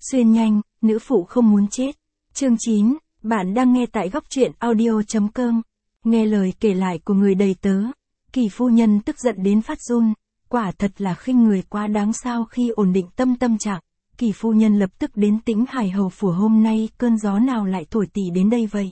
Xuyên nhanh, nữ phụ không muốn chết. Chương 9, bạn đang nghe tại góc truyện audio.com. Nghe lời kể lại của người đầy tớ, Kỳ phu nhân tức giận đến phát run, quả thật là khinh người quá đáng. Sao khi ổn định tâm trạng, Kỳ phu nhân lập tức đến Tĩnh Hải hầu phủ. Hôm nay cơn gió nào lại thổi tỉ đến đây vậy?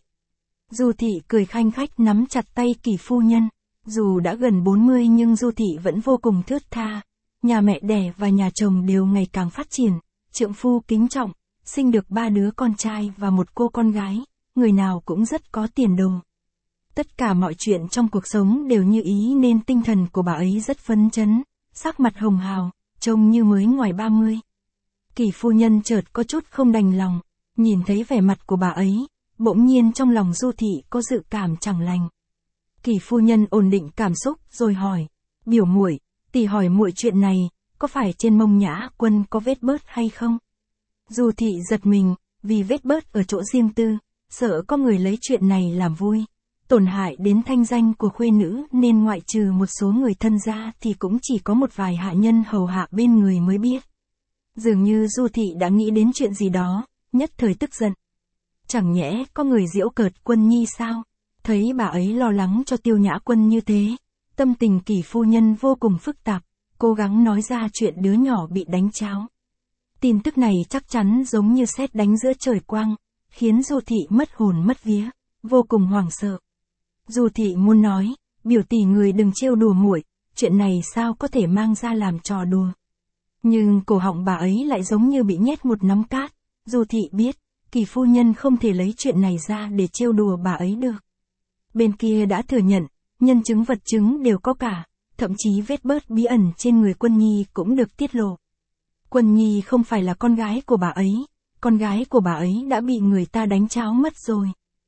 Du thị cười khanh khách nắm chặt tay Kỳ phu nhân. Dù đã gần 40 nhưng Du thị vẫn vô cùng thướt tha. Nhà mẹ đẻ và nhà chồng đều ngày càng phát triển, trượng phu kính trọng, sinh được 3 đứa con trai và một cô con gái, người nào cũng rất có tiền đồ. Tất cả mọi chuyện trong cuộc sống đều như ý nên tinh thần của bà ấy rất phấn chấn, sắc mặt hồng hào, trông như mới ngoài 30. Kỳ phu nhân chợt có chút không đành lòng, nhìn thấy vẻ mặt của bà ấy, bỗng nhiên trong lòng Du thị có dự cảm chẳng lành. Kỳ phu nhân ổn định cảm xúc rồi hỏi, biểu muội, tỷ hỏi muội chuyện này, có phải trên mông Nhã Quân có vết bớt hay không? Du thị giật mình, vì vết bớt ở chỗ riêng tư, sợ có người lấy chuyện này làm vui, tổn hại đến thanh danh của khuê nữ nên ngoại trừ một số người thân ra thì cũng chỉ có một vài hạ nhân hầu hạ bên người mới biết. Dường như Du thị đã nghĩ đến chuyện gì đó, nhất thời tức giận. Chẳng nhẽ có người giễu cợt Quân nhi sao? Thấy bà ấy lo lắng cho Tiêu Nhã Quân như thế, tâm tình Kỳ phu nhân vô cùng phức tạp, cố gắng nói ra chuyện đứa nhỏ bị đánh cháo. Tin tức này chắc chắn giống như sét đánh giữa trời quang, khiến Du thị mất hồn mất vía, vô cùng hoảng sợ. Du thị muốn nói, biểu tỷ người đừng trêu đùa muội, chuyện này sao có thể mang ra làm trò đùa. Nhưng cổ họng bà ấy lại giống như bị nhét một nắm cát. Du thị biết, Kỳ phu nhân không thể lấy chuyện này ra để trêu đùa bà ấy được. Bên kia đã thừa nhận, nhân chứng vật chứng đều có cả, thậm chí vết bớt bí ẩn trên người Quân nhi cũng được tiết lộ. Quân nhi không phải là con gái của bà ấy, con gái của bà ấy đã bị người ta đánh cháo mất rồi.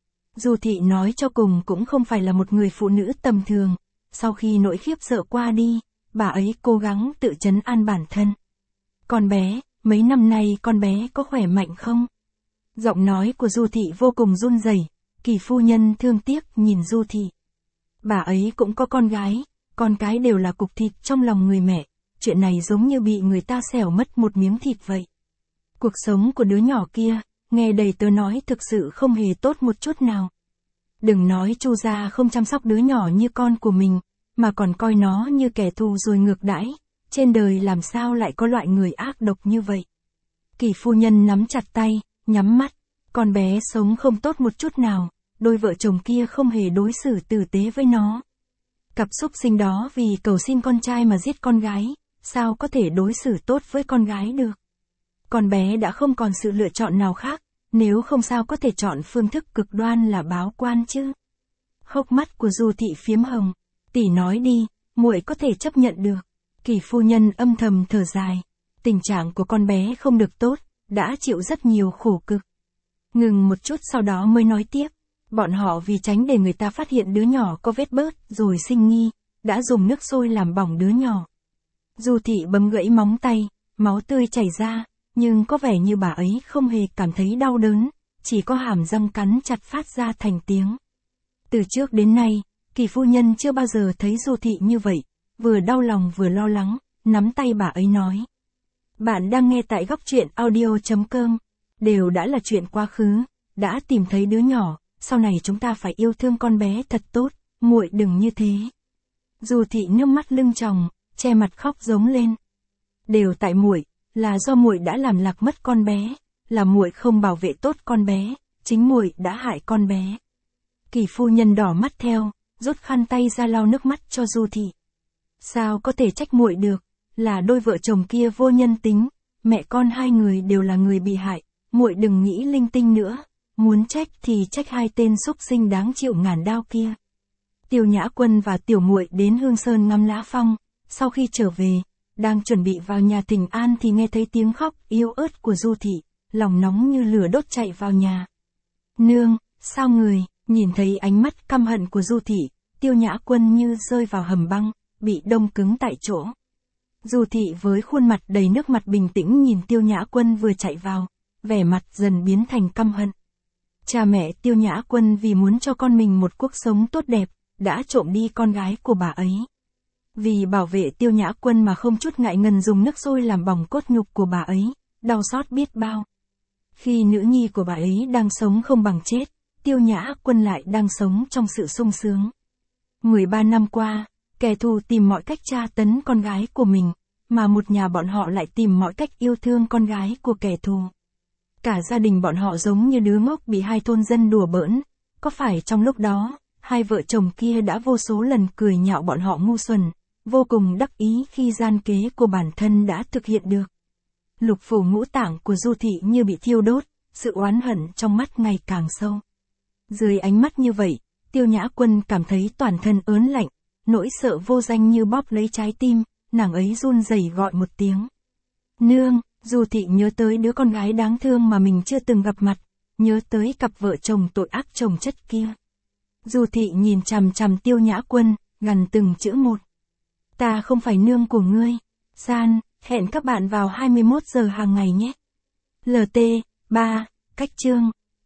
Du thị nói cho cùng cũng không phải là một người phụ nữ tầm thường, sau khi nỗi khiếp sợ qua đi, bà ấy cố gắng tự trấn an bản thân. Con bé, mấy năm nay con bé có khỏe mạnh không? Giọng nói của Du thị vô cùng run rẩy. Kỳ phu nhân thương tiếc nhìn Du thị. Bà ấy cũng có con gái, con cái đều là cục thịt trong lòng người mẹ, chuyện này giống như bị người ta xẻo mất một miếng thịt vậy. Cuộc sống của đứa nhỏ kia, nghe đầy tớ nói thực sự không hề tốt một chút nào. Đừng nói Chu gia không chăm sóc đứa nhỏ như con của mình, mà còn coi nó như kẻ thù rồi ngược đãi, trên đời làm sao lại có loại người ác độc như vậy. Kỳ phu nhân nắm chặt tay, nhắm mắt, con bé sống không tốt một chút nào, đôi vợ chồng kia không hề đối xử tử tế với nó. Cặp súc sinh đó vì cầu xin con trai mà giết con gái, sao có thể đối xử tốt với con gái được. Con bé đã không còn sự lựa chọn nào khác, nếu không sao có thể chọn phương thức cực đoan là báo quan chứ. Hốc mắt của Du thị phiếm hồng, tỷ nói đi, muội có thể chấp nhận được. Kỳ phu nhân âm thầm thở dài, tình trạng của con bé không được tốt, đã chịu rất nhiều khổ cực. Ngừng một chút sau đó mới nói tiếp, bọn họ vì tránh để người ta phát hiện đứa nhỏ có vết bớt rồi sinh nghi, đã dùng nước sôi làm bỏng đứa nhỏ. Du thị bấm gãy móng tay, máu tươi chảy ra, nhưng có vẻ như bà ấy không hề cảm thấy đau đớn, chỉ có hàm răng cắn chặt phát ra thành tiếng. Từ trước đến nay, Kỳ phu nhân chưa bao giờ thấy Du thị như vậy, vừa đau lòng vừa lo lắng, nắm tay bà ấy nói. Bạn đang nghe tại góc truyện audio.com, đều đã là chuyện quá khứ, đã tìm thấy đứa nhỏ, sau này chúng ta phải yêu thương con bé thật tốt, muội đừng như thế. Du thị nước mắt lưng tròng, che mặt khóc giống lên. Đều tại muội, là do muội đã làm lạc mất con bé, là muội không bảo vệ tốt con bé, chính muội đã hại con bé. Kỳ phu nhân đỏ mắt theo, rút khăn tay ra lau nước mắt cho Du thị. Sao có thể trách muội được, là đôi vợ chồng kia vô nhân tính, mẹ con hai người đều là người bị hại, muội đừng nghĩ linh tinh nữa, muốn trách thì trách hai tên súc sinh đáng chịu ngàn đao kia. Tiêu Nhã Quân và tiểu muội đến Hương Sơn ngắm lá phong, sau khi trở về, đang chuẩn bị vào nhà thỉnh an thì nghe thấy tiếng khóc yếu ớt của Du thị, lòng nóng như lửa đốt chạy vào nhà. Nương, sao người, nhìn thấy ánh mắt căm hận của Du thị, Tiêu Nhã Quân như rơi vào hầm băng, bị đông cứng tại chỗ. Du thị với khuôn mặt đầy nước mặt bình tĩnh nhìn Tiêu Nhã Quân vừa chạy vào, vẻ mặt dần biến thành căm hận. Cha mẹ Tiêu Nhã Quân vì muốn cho con mình một cuộc sống tốt đẹp, đã trộm đi con gái của bà ấy. Vì bảo vệ Tiêu Nhã Quân mà không chút ngại ngần dùng nước sôi làm bỏng cốt nhục của bà ấy, đau xót biết bao, Khi nữ nhi của bà ấy đang sống không bằng chết, Tiêu Nhã Quân lại đang sống trong sự sung sướng. 13 năm qua, kẻ thù tìm mọi cách tra tấn con gái của mình, mà một nhà bọn họ lại tìm mọi cách yêu thương con gái của kẻ thù. Cả gia đình bọn họ giống như đứa ngốc bị hai thôn dân đùa bỡn, có phải trong lúc đó, hai vợ chồng kia đã vô số lần cười nhạo bọn họ ngu xuẩn, vô cùng đắc ý khi gian kế của bản thân đã thực hiện được. Lục phủ ngũ tạng của Du Thị như bị thiêu đốt, sự oán hận trong mắt ngày càng sâu. Dưới ánh mắt như vậy, Tiêu Nhã Quân cảm thấy toàn thân ớn lạnh, nỗi sợ vô danh như bóp lấy trái tim, nàng ấy run rẩy gọi một tiếng. Nương. Du Thị nhớ tới đứa con gái đáng thương mà mình chưa từng gặp mặt, nhớ tới cặp vợ chồng tội ác chồng chất kia. Du Thị nhìn chằm chằm Tiêu Nhã Quân, gằn từng chữ một. Ta không phải nương của ngươi. San, hẹn các bạn vào 21 giờ hàng ngày nhé. LT, 3, cách chương.